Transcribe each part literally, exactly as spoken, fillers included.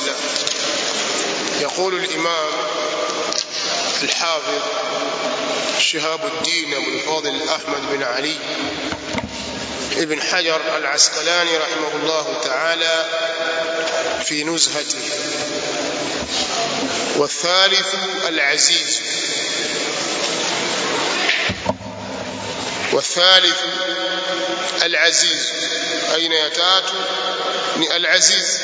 الله. يقول الإمام الحافظ شهاب الدين أبو الفاضل أحمد بن علي ابن حجر العسقلاني رحمه الله تعالى في نزهته: والثالث العزيز. والثالث العزيز أين يتات العزيز،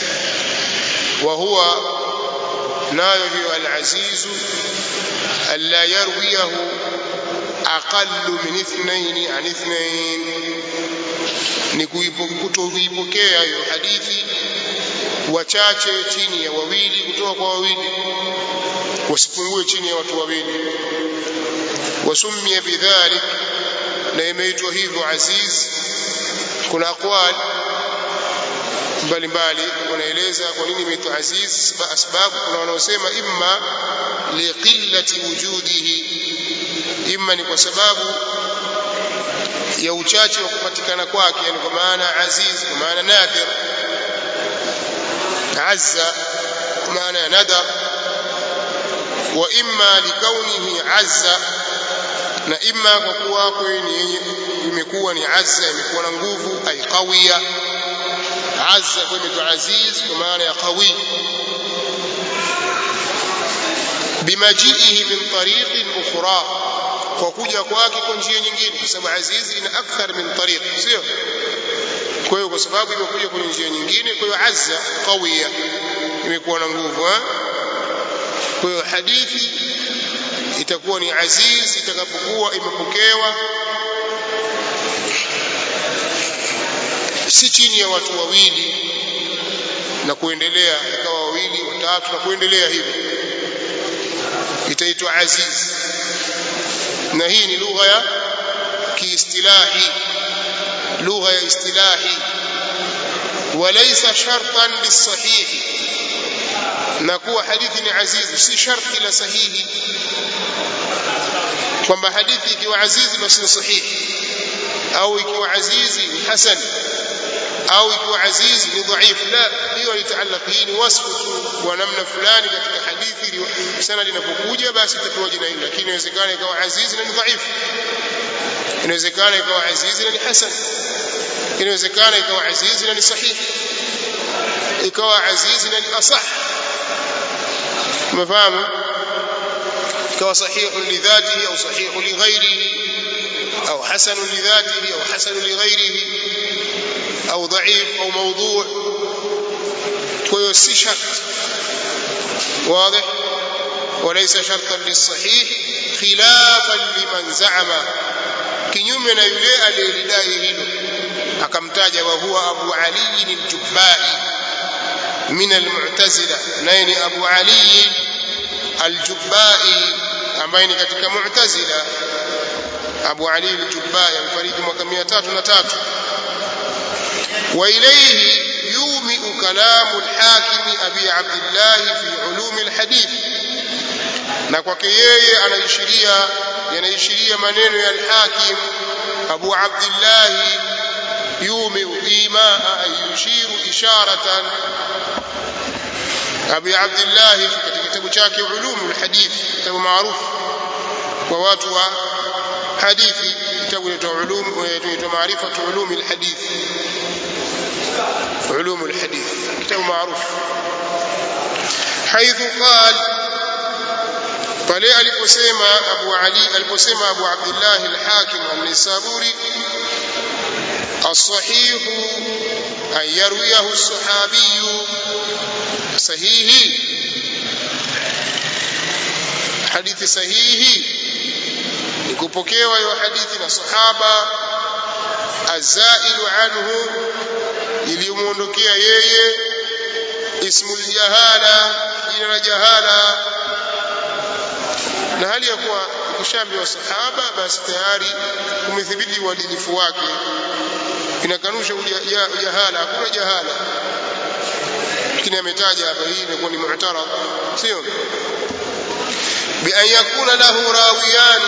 وهو نايه العزيز ألا يرويه أقل من اثنين عن اثنين، نكويبokea hiyo hadithi wachache chini ya wawili kutoka kwa wawili, wasipungue chini ya watu wawili. Wasumia bidhalik, na imeitwa hivyo aziz. Kuna aqwal mbalimbali wanaeleza kwa nini imeitwa aziz. Sababu kuna wanaosema imma liqillati wujudihi, imma ni kwa sababu ya uchache wa kupatikana kwake, yani kwa maana aziz kwa maana nadir, azza kwa maana nadar, wa imma likaunihi azza, na imma kwa kuwa kwani imekuwa ni azza, imekuwa na nguvu, ay qawiya. Azza kwa imeitwa aziz kwa maana ya qawi, bimajiihi min tariqin ukhra, kwa kuja kwake kwa njia nyingine, kwa sababu aziz ina akthar min tariq, sio? Kwa hiyo kwa sababu imekuja kwa njia nyingine, kwa hiyo azza qawiya, imekuwa na nguvu. Kwa hiyo hadithi itakuwa ni aziz itakapokuwa imepokewa si chini ya watu wawili na kuendelea, ikawa wawili watatu na kuendelea hivyo, itaitwa aziz. Na hii ni lugha ya kiistilahi, lugha ya istilahi. Walaysa shartan lisahihi, na kuwa hadithi ni aziz si sharti la sahihi, kwamba hadithi ikiwa azizi basi ni sahihi, au ikiwa azizi ni hasan, au ikiwa azizi ni dhaif. La, hiyo itaallaq, hii ni wasfu tu kwa namna fulani katika hadithi, sanad inapokuja basi itapewa jina hili. Lakini inawezekana ikawa azizi na ni dhaif, inawezekana ikawa azizi na ni hasan, inawezekana ikawa azizi na ni sahihi, ikawa azizi na ni asah. مفهوم؟ كوا صحيح لذاته أو صحيح لغيره، أو حسن لذاته أو حسن لغيره، أو ضعيف أو موضوع. كوا سي شرط واضح، وليس شرطا للصحيح خلافا لمن زعم، kinyume na yule aliyedai hilo akamtaja wa huwa Abu Ali al-Jubbai min al-Mu'tazila, naye ni Abu Ali al-Jubbai ambaye ni katika Mu'tazila. Abu Ali al-Jubbai alifariki mwaka mia tatu na tatu. Wa ilayhi yumi'u kalamu al-Hakim Abi Abdullah fi ulum al-hadith, na kwake yeye anaishiria yanaishiria maneno ya al-Hakim Abu Abdullah yumi'u ima ayushiru isharatan. Abi Abdullah katika kitabu chake ulum al-hadith, kitabu maarufu kwa watu wa hadithi, kitabu cha ulum cha maarifatu ulum al-hadith, ulum al-hadith kitabu maarufu. حيث قال pale aliposema Abu Ali aliposema Abu Abdullah al-Hakim an-Nisaburi as-sahih an yarwiyahu as-sahabi, sahihi hadithi sahihi ni kupokewa hiyo hadithi na sahaba, azailu anhu iliyomuondokea yeye, ismul jahala jina la jahala, na hali ya kuwa ukishaambiwa sahaba basi tayari umethibiti uadilifu wake, inakanusha jahala, hakuna jahala. Lakini ametaja hapa, hii inakuwa ni mu'tarad, sio bi an yakuna lahu rawiyan,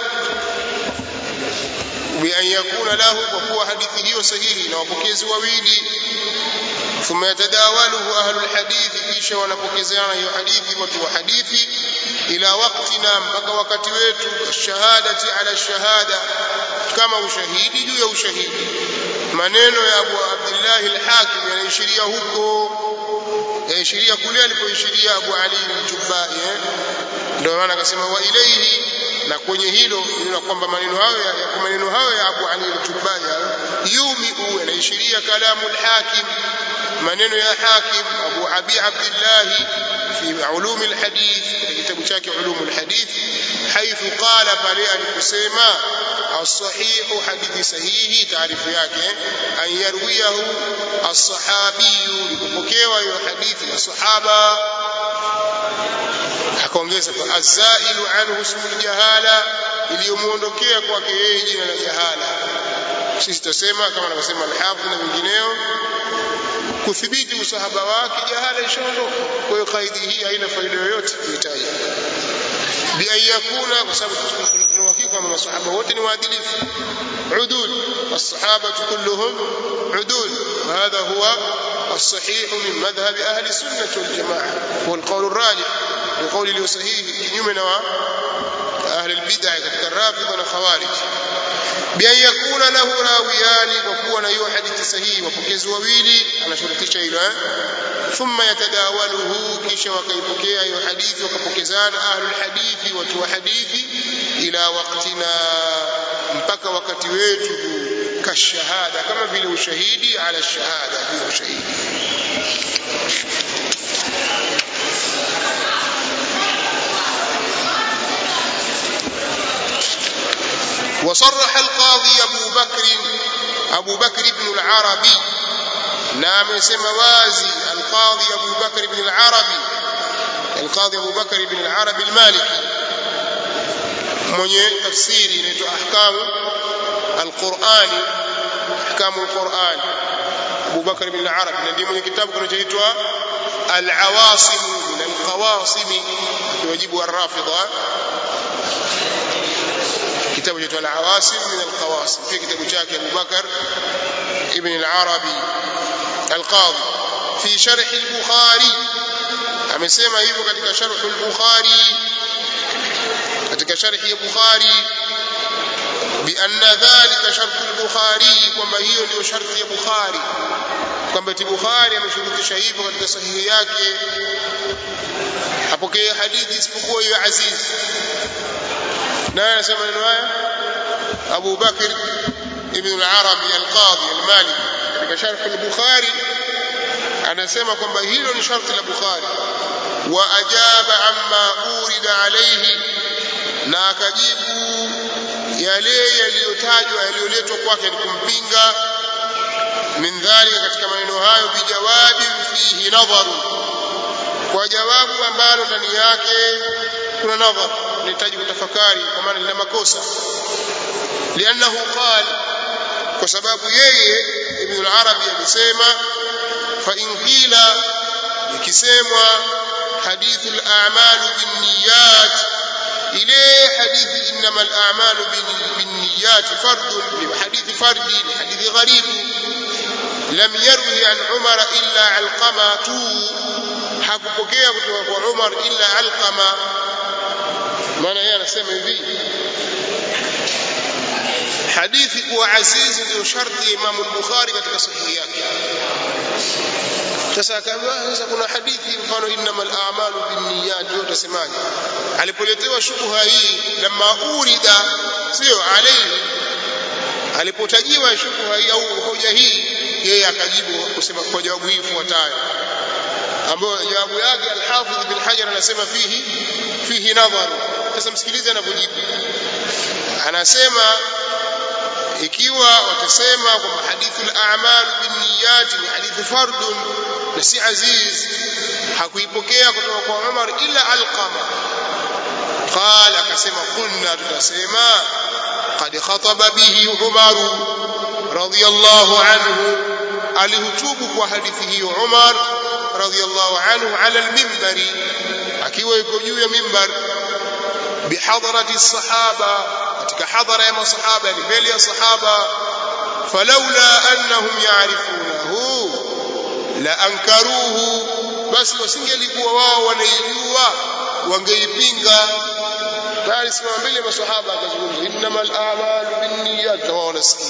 bi an yakuna lahu, kwa kuwa hadithi hiyo sahihi na wapokezi wawili. Thumma yatadawaluhu ahlul hadithi, kisha wanapokezeana hiyo hadithi watu wa hadithi ila waktina mpaka wakati wetu shahadati ala shahada kama ushahidi juu ya ushahidi maneno ya Abu Abdullah al-Hakim yanaishiria huko yaishiria kule alipoishiria Abu Ali al-Jubbai ndio maana akasema wa ilayhi na kwenye hilo ni kwamba maneno hayo ya maneno hayo ya Abu Ali al-Jubbai yumi huwa yanaishiria kalamu al-Hakim maneno ya Hakim Abu Abi Abdullah fi ulum al-hadith kitabu chake ulum al-hadith حيث قال pale alikusema as-sahih hadithi sahihi taarifu yake an yarwiyahu as-sahabi kupokewa hiyo hadithi na sahaba akaongeza kwa azailu anhu ismul jahala iliyomuondokea kwake yeye jina la jahala sisi tutasema kama anavyosema al-Hafidh na wengineo kuthibiti usahaba wake jahala ishaondoka kwa hiyo kaidi hii haina faida yoyote kuitaja bi ayakuna kwa sababu tunahakika kama masahaba wote ni waadilifu udud as-sahaba kulluhum udud وهذا هو الصحيح من مذهب اهل السنه والجماعه هو القول الراجح القول اللي صحيح kinyume na اهل البدع katika rafidha na khawarij bi an yakuna lahu rawiyani kwa kuwa na hiyo hadithi sahihi wapokezi wawili anashurutisha hilo eh thumma yatadawaluhu kisha wakaipokea hiyo hadithi wakapokezana ahlul hadithi watu wa hadithi ila waqtina mpaka wakati wetu kashahada kama vile ushahidi ala shahada bila ushahidi وصرح القاضي أبو بكر أبو بكر بن العربي نعم سموازي القاضي أبو بكر بن العربي القاضي أبو بكر بن العربي المالكي من تفسيري أحكام القرآن أحكام القرآن أبو بكر بن العربي الذي من كتاب كنا جيتوا العواصم من القواصم يجيب الرافضة كتاب جيتوا العواصم من القواصم في كتاب جاك أبو بكر ابن العربي القاضي في شرح البخاري amesema hivyo katika sharh al-Bukhari katika sharh ya Bukhari bi anna dhalika sharh al-Bukhari kwamba hiyo ndio sharti ya Bukhari kwamba Bukhari ameshurutisha hivyo katika sahihi yake apokee hadithi isipokuwa hiyo aziz na anasema neno haya Abu Bakr ibn al-Arabi al-Qadi al-Maliki katika sharh al-Bukhari anasema kwamba hilo ni sharti la Bukhari wa ajaba amma urida alayhi na akajibu yale yaliyotajwa yaliyoletwa kwake ni kumpinga min dhalika katika maneno hayo bijawabi fihi nadharu kwa jawabu ambalo ndani yake kuna nadhar nahitaji kutafakari kwa maana lina makosa lianahu qala kwa sababu yeye Ibn al-Arabi alisema fa in qila ikisemwa hadithu al-a'mal bin-niyyat ile hadithi innama al-a'mal bin-niyyat fardun hadithi fardi hadithi gharib lam yarwi an Umar illa Alqama tu hakupokea kutoka kwa Umar illa Alqama maana yeye anasema hivi hadithi kuwa azizi ndio sharti ya Imam al-Bukhari katika sahihi yake sasa kama sasa kuna hadithi mfano innamal a'malu binniyat ndio utasemaje alipoletewa shubha hii lamma urida sio alayhi alipotajiwa shubha hii au hoja hii yeye akajibu kusema kwa jawabu hii ifuatayo ambayo jawabu yake al-Hafidh ibn Hajar anasema fihi fihi nadhar sasa msikilize anapojibu anasema ikiwa watasema kwamba hadithu al-a'mal binniyat ni hadithi fardun na si aziz hakuipokea kutoka kwa Umar ila Alqama qala akasema kunna tutasema qad khataba bihi Umar radiyallahu anhu alihutubu kwa hadithi hiyo Umar radiyallahu anhu ala al-minbari akiwa yuko juu ya minbar bihadrati as-sahaba katika hadhara ya masahaba ni mbele ya sahaba falaula annahum ya'rifunahu la ankaruhu basi wasingelikuwa wao wanaijua wangeipinga. Bali simama mbele maswahaba akazungumza innamal a'malu binniyat, na wao wanasikia.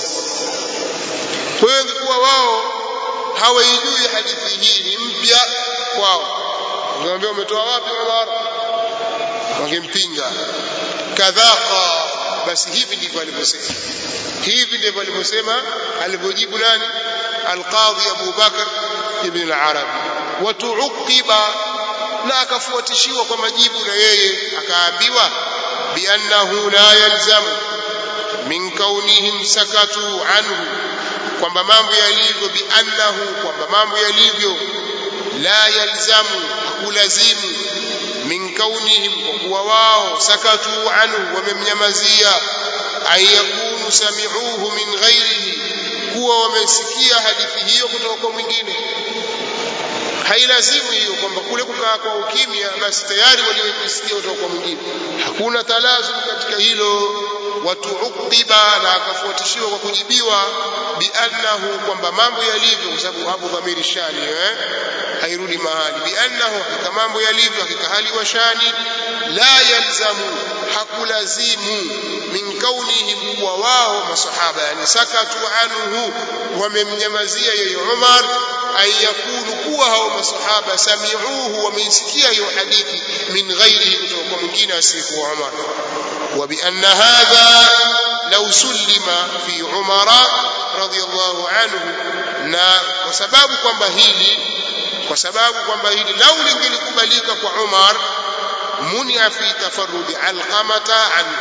Kwa hiyo ingekuwa wao hawaijui hadithi hii ni mpya kwao, wangeambia umetoa wapi Umar, wangempinga. Kadhaqa, basi hivi ndivyo alivyosema, hivi ndivyo alivyosema alivyojibu nani? Al-Qadhi Abu Bakr ibn al-Arabi. Watuuqiba, na akafuatishiwa kwa majibu na yeye akaambiwa biannahu la yalzamu min kaunihim sakatu anhu, kwamba mambo yalivyo, biannahu, kwamba mambo yalivyo, la yalzamu, hakulazimu, min kaunihim, kwa kuwa wao, sakatu anhu, wamemnyamazia, ayakunu sami'uhu min ghairihi, kuwa wamesikia hadithi hiyo kutoka kwa mwingine. Hailazimu hiyo kwamba kule kukaa kwa ukimya basi tayari walioisikia kutoka kwa mwingine, hakuna talazum katika hilo. Watuuqiba, na akafuatishiwa kwa kujibiwa biannahu, kwamba mambo yalivyo, kwa sababu hapo dhamiri shani eh hairudi mahali. Biannahu, hakika mambo yalivyo, hakika hali wa shani, la yalzamu, hakulazimu, min kaunihim, kuwa wao masahaba, yani sakatu anhu, wamemnyamazia yeye Umar, ay yakunu, kuwa hao masahaba sami'uhu, wameisikia hiyo hadithi, min ghairihi, kutoka kwa mwingine asiyekuwa Umar. Wa bi anna hadha law sullima fi Umara radiyallahu anhu, na kwa sababu kwamba hili kwa sababu kwamba hili lau lingelikubalika kwa Umar, munia fi tafarrudi Alqamata anhu,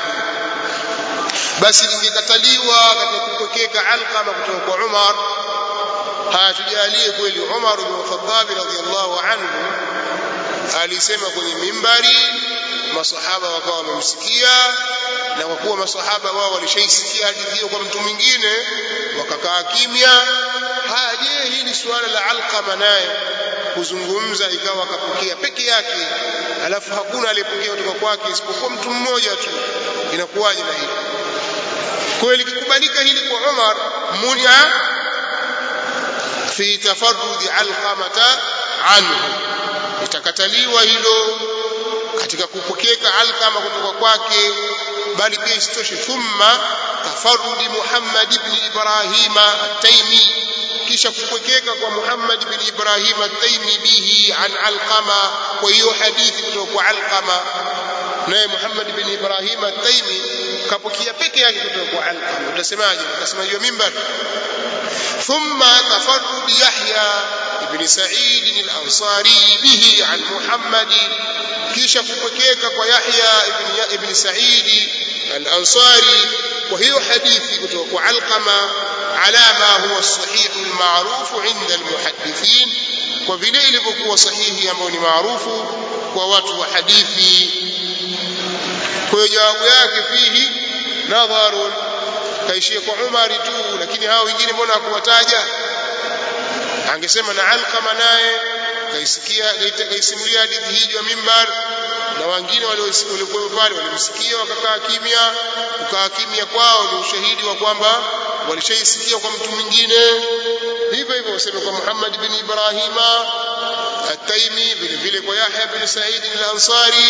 basi lingekataliwa katika kupokeka Alqama kutoka kwa Umar. Hatujalie kweli Umar ibn Khattab radhiyallahu anhu alisema kwenye mimbari, masahaba wakawa wamemsikia, na kwa kuwa masahaba wao walishaisikia hadithi hiyo kwa mtu mwingine wakakaa kimya. Haje hili suala la Alqama naye kuzungumza ikawa akapokea peke yake, alafu hakuna aliyepokea kutoka kwake isipokuwa mtu mmoja tu, inakuwaje na hili? Kweli kikubalika hili kwa Umar, munia fi tafarrudi Alqamata anhu, itakataliwa hilo katika kupokeka Alqama kutoka kwake. Bali pia isitoshe, thumma tafarrudi Muhammad ibn Ibrahim at-Taymi, kisha kupokeka kwa Muhammad ibn Ibrahim at-Taymi bihi an Alqama, kwa hiyo hadithi kutoka kwa Alqama. Naye Muhammad ibn Ibrahim at-Taymi kapokea peke yake kutoka kwa Alqama. Utasemaje? Utasemaje mimbar? Thumma tafarrud Yahya ibn Sa'id al-Ansari bihi an Muhammad, kisha kupokeka kwa Yahya ibn ibn Sa'id al-Ansari kwa hiyo hadithi kutoka kwa Alqama, ala ma huwa sahih al-ma'ruf 'inda al-muhaddithin, kwa vile ilivyokuwa sahihi ambayo ni maarufu kwa watu wa hadithi. Kwa jawabu yake fihi nadharun, kaishia kwa Umar tu, lakini hao wengine mbona hakuwataja? Angesema na Alqama naye kaisikia, kaisimulia hadithi hii juu ya mimbar, na wengine waliokuwa pale walimsikia wakakaa kimya. Kukaa kimya kwao ni ushahidi wa kwamba walishaisikia kwa mtu mwingine. Hivyo hivyo wasema kwa Muhammad bin Ibrahim at-Taymi, vile vile kwa Yahya bin Sa'id al-Ansari.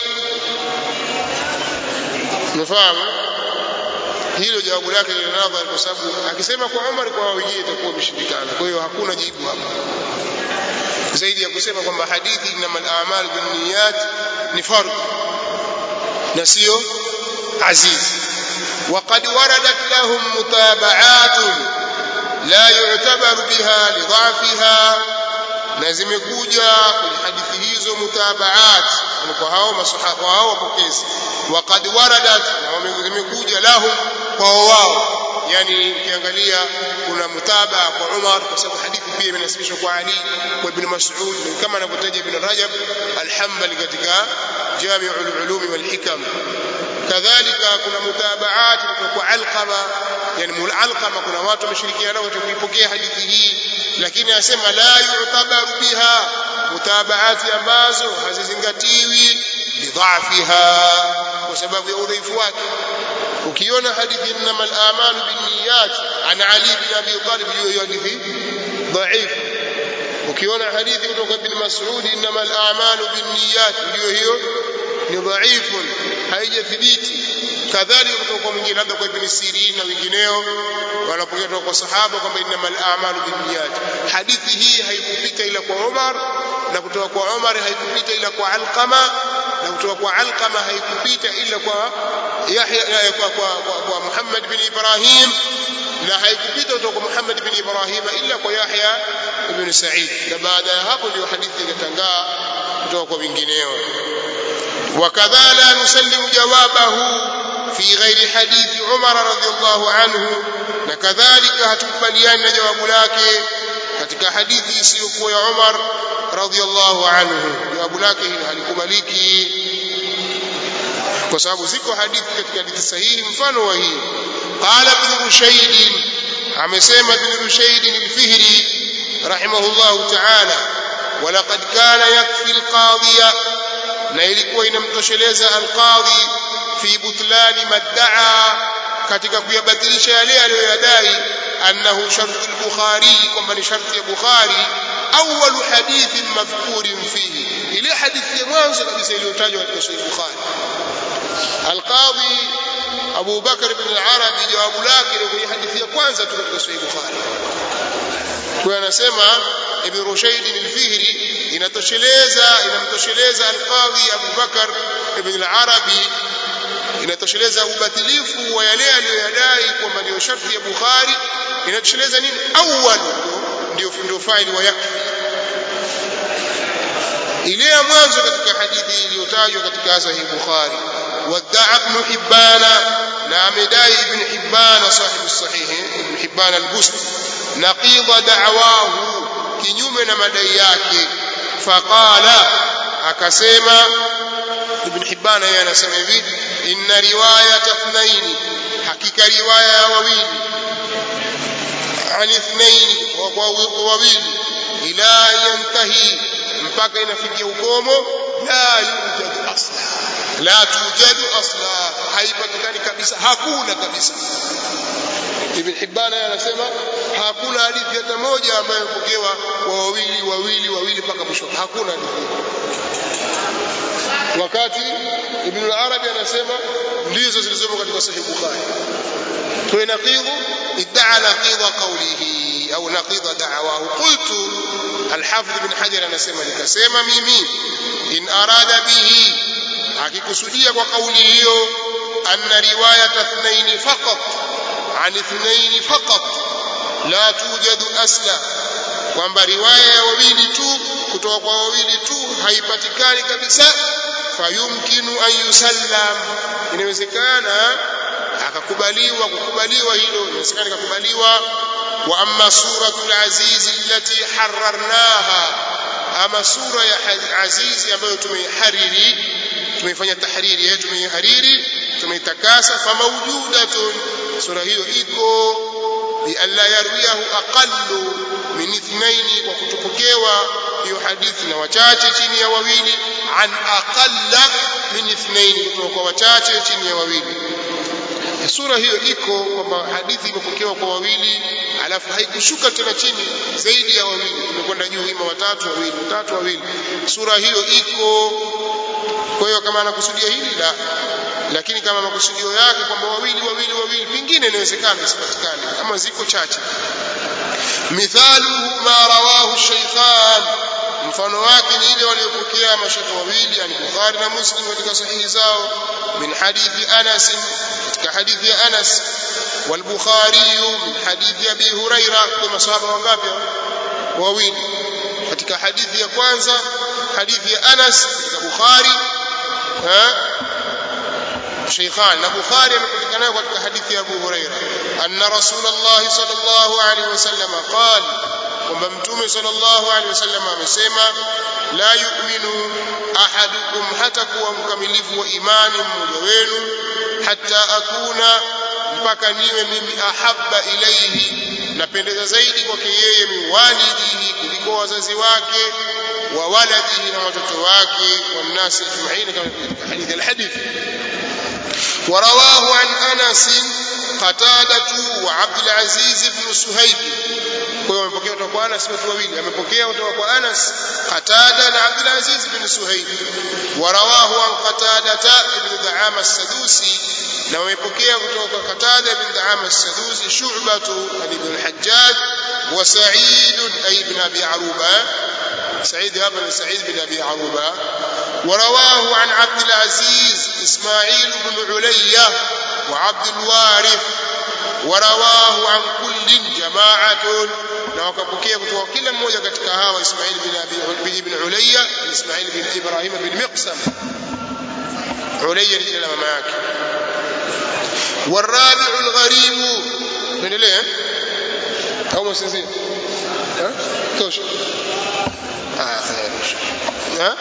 Unafahamu hilo? Jawabu lake ni nadhari, kwa sababu akisema kwa Umar kwa wengine itakuwa imeshindikana. Kwa hiyo hakuna jibu hapa zaidi ya kusema kwamba hadithi innamal a'malu binniyat ni fardh na sio aziz. وقد وردت لهم متابعات لا يعتبر بها لضعفها, na zimekuja kwenye hadithi hizo mutabaat kwa hao masahaba hao wapokezi. Waqad waradat, na zimekuja lahum kwa wao, yani ukiangalia kuna mutabaa kwa Umar, kwa sababu hadithi pia imenasibishwa kwa Ali, kwa Ibn Mas'ud, kama anavyotaja Ibn Rajab al-Hanbali katika Jami'ul Ulum wal Hikam. Kadhalika kuna mutabaat kwa Alqama, yani Alqama kuna watu wameshirikiana katika kuipokea hadithi hii, lakini anasema la yu'tabaru biha, mutabaati ambazo hazizingatiwi bidhafiha, kwa sababu ya udhaifu wake. Ukiona hadithi innamal a'malu binniyat ana Ali bin Abi Talib, hiyo hadithi dhaif, ukiona hadithi kutoka bin Mas'ud innamal a'malu binniyat ndio hiyo ni dhaifu haijathibiti kadhalika kutoka kwa mwingine labda kwa Ibn Sirin na wengineo wanapokea kutoka kwa sahaba kwamba innamal a'malu binniyat hadithi hii haikupita ila kwa Umar na kutoka kwa Umar haikupita ila kwa Alqama na kutoka kwa Alqama haikupita ila kwa Yahya kwa, kwa, kwa, kwa Muhammad bin Ibrahim na haikupita kutoka kwa Muhammad bin Ibrahim ila kwa Yahya ibn Sa'id na baada ya hapo ndio hadithi ikatangaa kutoka kwa wengineo wakadhala nusallimu jawabahu fi ghairi hadithi Umar radhiyallahu anhu na kadhalika hatukubaliani na jawabu lake katika hadithi isiyokuwa ya Umar radhiyallahu anhu jawabu lake hili halikubaliki kwa sababu ziko hadithi katika hadithi sahihi mfano wa hii qala ibn Rushayd amesema ibn Rushayd al-Fihri rahimahullahu ta'ala walaqad kana yakfi al-qadhiya na ilikuwa inamtosheleza al-qadhi fi butlani madda'a katika kuyabatilisha yale aliyoyadai annahu shart al-Bukhari kwamba ni sharti ya Bukhari awwal hadith madhkur fihi ile hadithi ya mwanzo kabisa iliyotajwa katika Sahih Bukhari al-Qadhi Abu Bakr ibn al-Arabi jawabu lake ni kwenye hadithi ya kwanza tu katika Sahih Bukhari kwa anasema Ibn Rushayd al-Fihri inatosheleza inamtosheleza al-Qadhi Abu Bakr ibn al-Arabi inatosheleza ubatilifu wa yale aliyoyadai kwamba ndio sharti ya Bukhari inatosheleza nini awwal ndio ndio faili wa yakfi ile ya mwanzo katika hadithi iliyotajwa katika Sahih Bukhari wadda'a ibn Hibban na amedai ibn Hibban sahibu sahih ibn Hibban al-Busti naqida da'wahu kinyume na madai yake faqala akasema ibn Hibban yeye anasema hivi inna riwayat ithnain hakika riwaya ya wawili an ithnain wa wawili ila yantahi mpaka inafikia ukomo la yujad asla la tujad asla haipatikani kabisa hakuna kabisa Ibn Hibban anasema hakuna hadithi hata moja ambayo ipokewa kwa wawili wawili wawili mpaka mwisho hakuna hadithi wakati Ibn al-Arabi anasema ndizo zilizomo katika Sahih Bukhari kwa naqidhu idda'a naqidha qawlihi au naqidha da'wahu qultu al-Hafidh ibn Hajar anasema nikasema mimi in arada bihi akikusudia kwa kauli hiyo anna riwayat ithnain faqat an ithnain faqat la tujadu asla kwamba riwaya ya wawili tu kutoka kwa wawili tu haipatikani kabisa fayumkinu an yusallam inawezekana akakubaliwa kukubaliwa hilo inawezekana kukubaliwa wa amma suratul aziz allati harrarnaha ama sura ya azizi ambayo tumeihariri tumeifanya tahriri yetu tumeihariri tumeitakasa fa mawjudatun sura hiyo iko bi alla yarwiyahu aqallu min ithnaini kwa kutupokewa hiyo hadithi na wachache chini ya wawili an aqalla min ithnaini kutoka kwa wachache chini ya wawili sura hiyo iko kwamba hadithi imepokewa kwa wawili alafu haikushuka tena chini zaidi ya wawili imekwenda juu ima watatu wawili watatu wawili sura hiyo iko kwa hiyo kama anakusudia hili la lakini kama makusudio yake kwamba wawili wawili wawili pingine inawezekana isipatikane kama ziko chache mithalu ma rawahu shaykhan mfano wake ni ile waliopokea mashaka wawili yani Bukhari na Muslim katika sahihi zao min hadithi Anas katika hadithi ya Anas wal Bukhari min hadithi Abi Huraira kwa masahaba wangapi wawili katika hadithi ya kwanza hadithi ya Anas katika Bukhari ha shaykhan na Bukhari amepatikana katika hadithi ya Abu Huraira anna Rasulullah sallallahu alaihi wasallam qala kwamba mtume sallallahu alaihi wasallam amesema la yu'minu ahadukum hata kuwa mkamilifu wa imani mmoja wenu hata akuna mpaka niwe mimi ahabba ilayhi napendeza zaidi kwake yeye miwalidihi kuliko wazazi wake wa waladihi na watoto wake wa nasi ajma'in kama katika hadithi al-hadith ورواه عن أنس قتادة وعبد العزيز بن سهيب kwa hiyo amepokea kutoka kwa Anas watu wawili amepokea kutoka kwa Anas Qatada na Abdul Aziz bin Suhaib wa rawahu an Qatada ibn Da'ama as-Sadusi na wamepokea kutoka kwa Qatada ibn Da'ama as-Sadusi Shu'batu ibn al-Hajjaj wa Sa'id ibn Abi Aruba سعيد بن سعيد بن أبي عروبة ورواه عن عبد العزيز إسماعيل بن علية وعبد الوارث ورواه عن كل جماعة na wakapokea kutoka kila mmoja katika hawa Ismail bin Abi ibn Ulayya Ismail bin Ibrahim bin Miqsam Ulayya ni jina mama yake والرابع الغريب tuendelee au msinzie eh tosha ah khair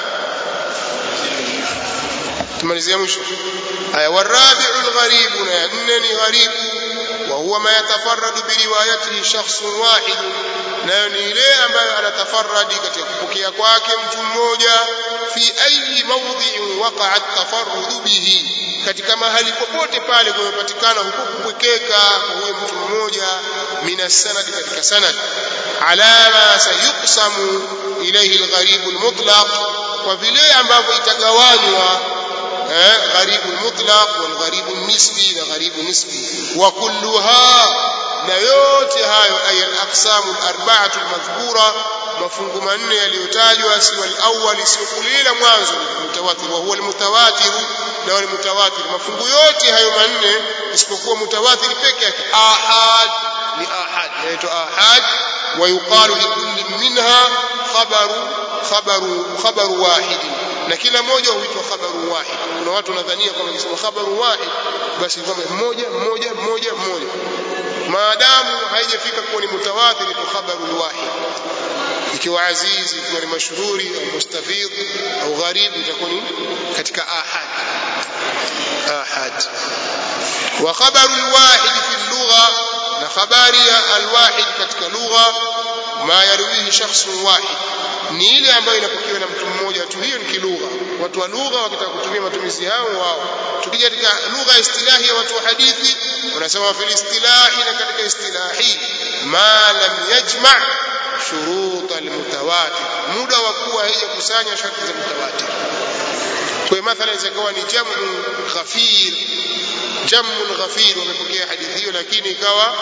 tumalizia mwisho aya والرابع الغريب na nne ni gharibu وهو ما يتفرد بروايته شخص واحد nayo ni ile ambayo anatafarradi katika kupokea kwake mtu mmoja fi ayi mawdhi'in waqa'a at-tafarrud bihi katika mahali popote pale kumepatikana huko kupwekeka kwa huyo mtu mmoja mina sanad katika sanad ala ma sayuqsamu ilayhi al-gharib al-mutlaq kwa vile ambavyo itagawanywa eh gharib al-mutlaq wal gharib al-nisbi na gharib nisbi wa kulluha na yote hayo ay al-aqsam al-arba'atu al-madhkura mafungu manne yaliyotajwa si wal-awwal si kulila mwanzo mutawatir wa huwa al-mutawatir na wal mutawatir mafungu yote hayo manne isipokuwa mutawatir peke yake ahad ni ahad inaitwa ahad wa yuqalu likulli minha khabaru khabaru khabaru wahid na kila moja huitwa khabaru wahid kuna watu wanadhania kwamba kisema khabaru wahid basi kwamba mmoja mmoja mmoja mmoja maadamu haijafika kuwa ni mutawatir ni khabaru wahid ikiwa azizi ikiwa ni mashuhuri au mustafid au gharib itakuwa ni katika ahad ahad wa khabaru alwahid fi al-lugha na khabari alwahid katika lugha ma yarwihi shakhsun wahid ni ile ambayo inapokewa na mtu mmoja tu hiyo ni kilugha watu wa lugha wakitaka kutumia matumizi yao wao tukija katika lugha istilahi ya watu wa hadithi wanasema fi istilahi na katika istilahi ma lam yajma' shurut al-mutawatir muda wa kuwa haijakusanya sharti za mutawatir kwa mathalan zikawa ni jamu ghafir jamu ghafir wamepokea hadithi hiyo lakini ikawa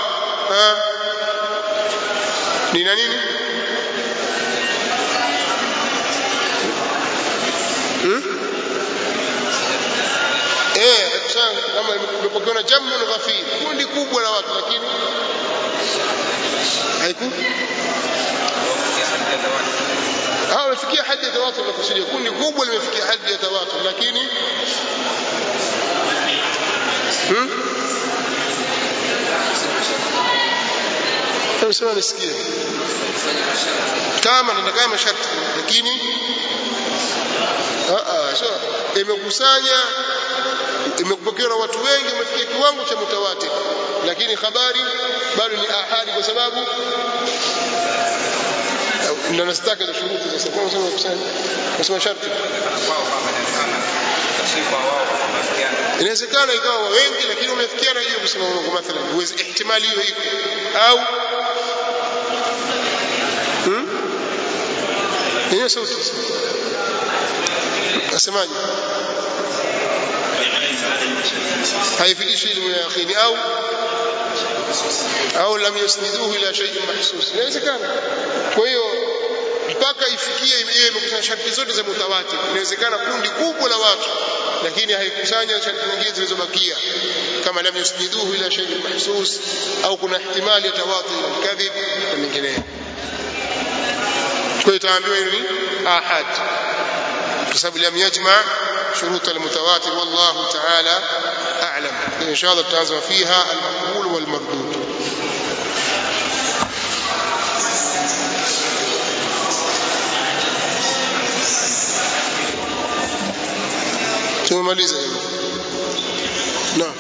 ni na nini hmm? eh kama imepokea jamu ghafir kundi kubwa la watu lakini haiku hao wamefikia hadi ya tawatur na kusudia kundi kubwa limefikia hadi ya tawatur lakini hmm sasa nisikie kama nataka masharti lakini a a sio imekusanya imekupokea na watu wengi umefikia kiwango cha mutawatir lakini habari bado ni ahadi kwa sababu ndio nastaka za shuruti za sababu sema kusanya kusema sharti inawezekana ikawa wengi lakini umefikiana hiyo kusema kwa mathalan uweze ihtimali hiyo iko au hmm hiyo sauti asemaje haifikishi ilmu ya akhiri au au lam yusniduhu ila shay'in mahsus inawezekana kwa hiyo mpaka ifikie yeye imekusanya sharti zote za mutawatir inawezekana kundi kubwa la watu lakini haikusanya sharti nyingine zilizobakia kama lam yusniduhu ila shay'in mahsus au kuna ihtimali ya tawatur kadhib na mengineyo kwa hiyo taambiwa ni ahad kwa sababu lam yajma' شروط المتواتر والله تعالى أعلم إن شاء الله تعالى فيها المقبول والمردود ثم ماليزا نعم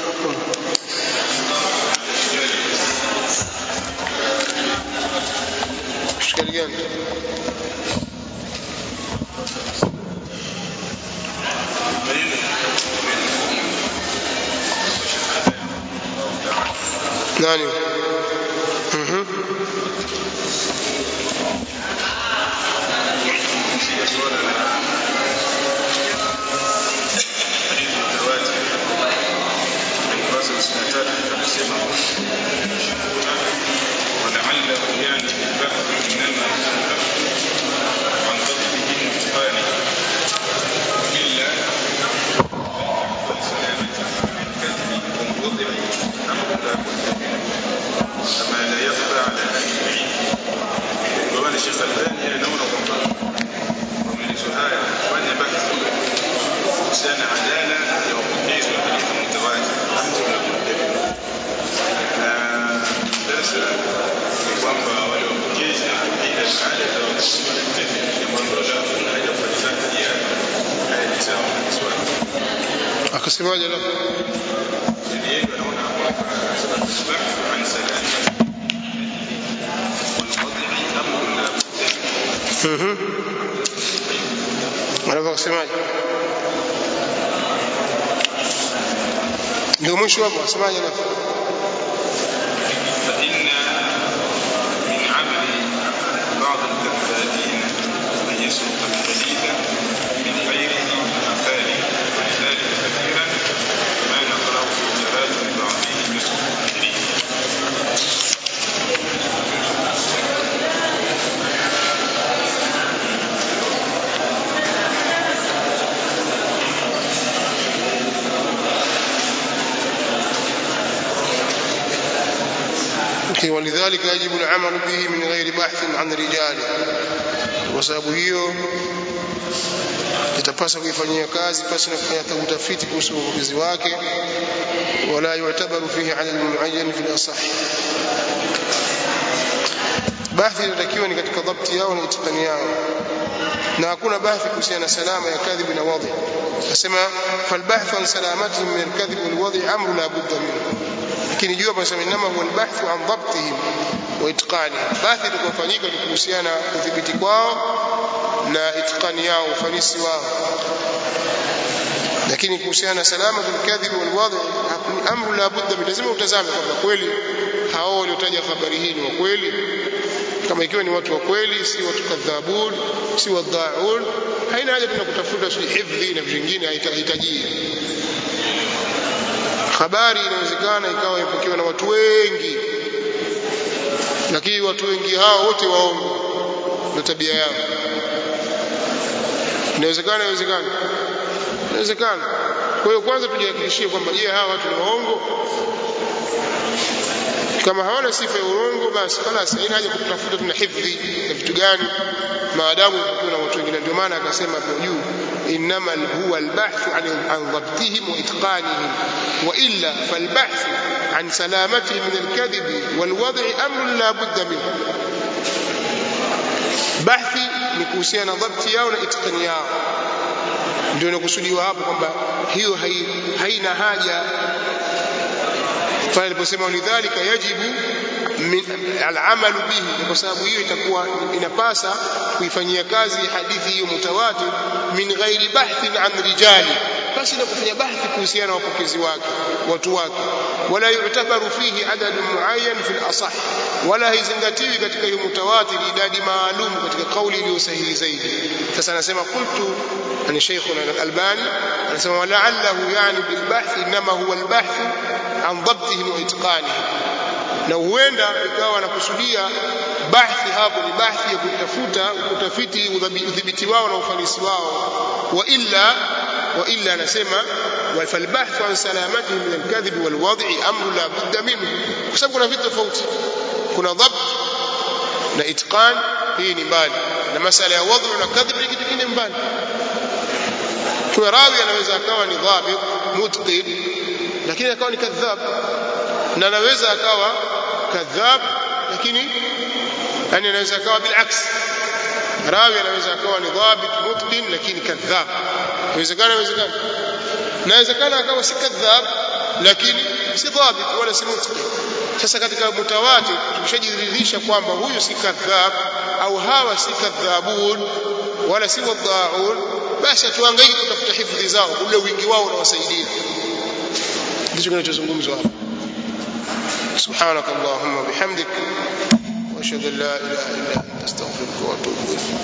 اشكاليان nani mhm haya kufanya bahthi kuhusiana adala ya wapokezi wa hadithi mutawatir na darasa ni kwamba wale wapokezi na kaida za adala za wapokezi wa hadithi jambo la kuna haja kufuatilia pia haya ni sawa na Kiswahili. Akasemaje la yeye anaona kwamba bahthi an salam mhm alafu akasemaje ndio mwisho hapo akasemaje alafu فإن من عمل بعض الكذابين أن يسوق الحديث من غيره أمثاله ولذلك كثيرا ما نقرأ في تراجم بعضهم يسوق الحديث. ولذلك يجب العمل به من غير بحث عن رجاله وسبب hiyo itapasa kuifanyia kazi pasi na kufanya utafiti kuhusu uongozi wake wala yu'tabaru fihi 'ala al-mu'ayyan fi al-asah bahthi inatakiwa ni katika dhabti yao na itikani yao na hakuna bahthi kuhusiana na salama ya kadhib na wadhi nasema fal bahth an salamatihim min al-kadhib wal wadhi amru la budda minhu lakini jua basi inama huwa albahthu an dhabtihim wa itqanihim bahthi itakofanyika ni kuhusiana kudhibiti kwao na itqani yao ufanisi wao lakini kuhusiana na salama al-kadhib wal wadhi amru la budda min lazima utazame kwamba kweli hao waliotaja habari hii ni wa kweli kama ikiwa ni watu wa kweli si watu kadhabun si wadhaun haina haja tena kutafuta si hifdhi na vingine haitahitajii habari inawezekana ikawa ipokewa na watu wengi lakini watu wengi hao wote waongo na tabia yao inawezekana inawezekana inawezekana kwa hiyo kwanza tujihakikishie kwamba je hawa watu ni waongo kama hawana sifa ya uongo basi خلاص haina haja kutafuta tuna hifdhi na vitu gani maadamu kuna watu wengine ndio maana akasema hapo juu inma huwa albahthu an dhabtihim wa itqanihim wa illa falbahthu an salamatihim min alkadhib walwad'i amrun la budda minhu bahthi ni kuhusiana na dhabti yao na itqani yao ndio inakusudiwa hapo kwamba hiyo haina haja pale aliposema lidhalika yajibu al-amal bihi kwa sababu hiyo itakuwa inapasa kuifanyia kazi hadithi hiyo mutawatir min ghairi bahthin an rijali basi na kufanya bahthi kuhusiana na wapokezi wake watu wake wala yu'tabaru fihi adad muayyan fi al-asah wala haizingatiwi katika hiyo mutawatir idadi maalum katika kauli iliyo sahihi zaidi sasa anasema qultu ani shaykhuna al-albani anasema wala'allahu yani bil bahth inma huwa al-bahth an dhabtihim wa itqanihim na huenda ikawa anakusudia bahthi hapo ni bahthi ya kutafuta kutafiti udhibiti wao na ufanisi wao wa illa wa illa anasema wa fal bahth an salamatihim min al-kadhib wal wad'i amru la budda minhu kwa sababu kuna vitu tofauti kuna dhabt na itqan hii ni mbali na masala ya wad'u na kadhib ni kitu kingine mbali kwa rawi anaweza akawa ni dhabit mutqin lakini akawa ni kadhab na anaweza akawa kadhab lakini yani anaweza akawa bilaks rawi anaweza akawa ni dhabit mutqin lakini kadhab inawezekana inawezekana inawezekana akawa si kadhab lakini si dhabit wala si mutqin sasa katika mutawatir tumeshajiridhisha kwamba huyu si kadhab au hawa si kadhabun wala si wadhaun basi tuangaike kutafuta hifadhi zao ule wingi wao unawasaidia ndicho kinachozungumzwa hapa subhanakallahumma bihamdik wa ashhadu an la ilaha illa anta astaghfiruka wa atubu ilayk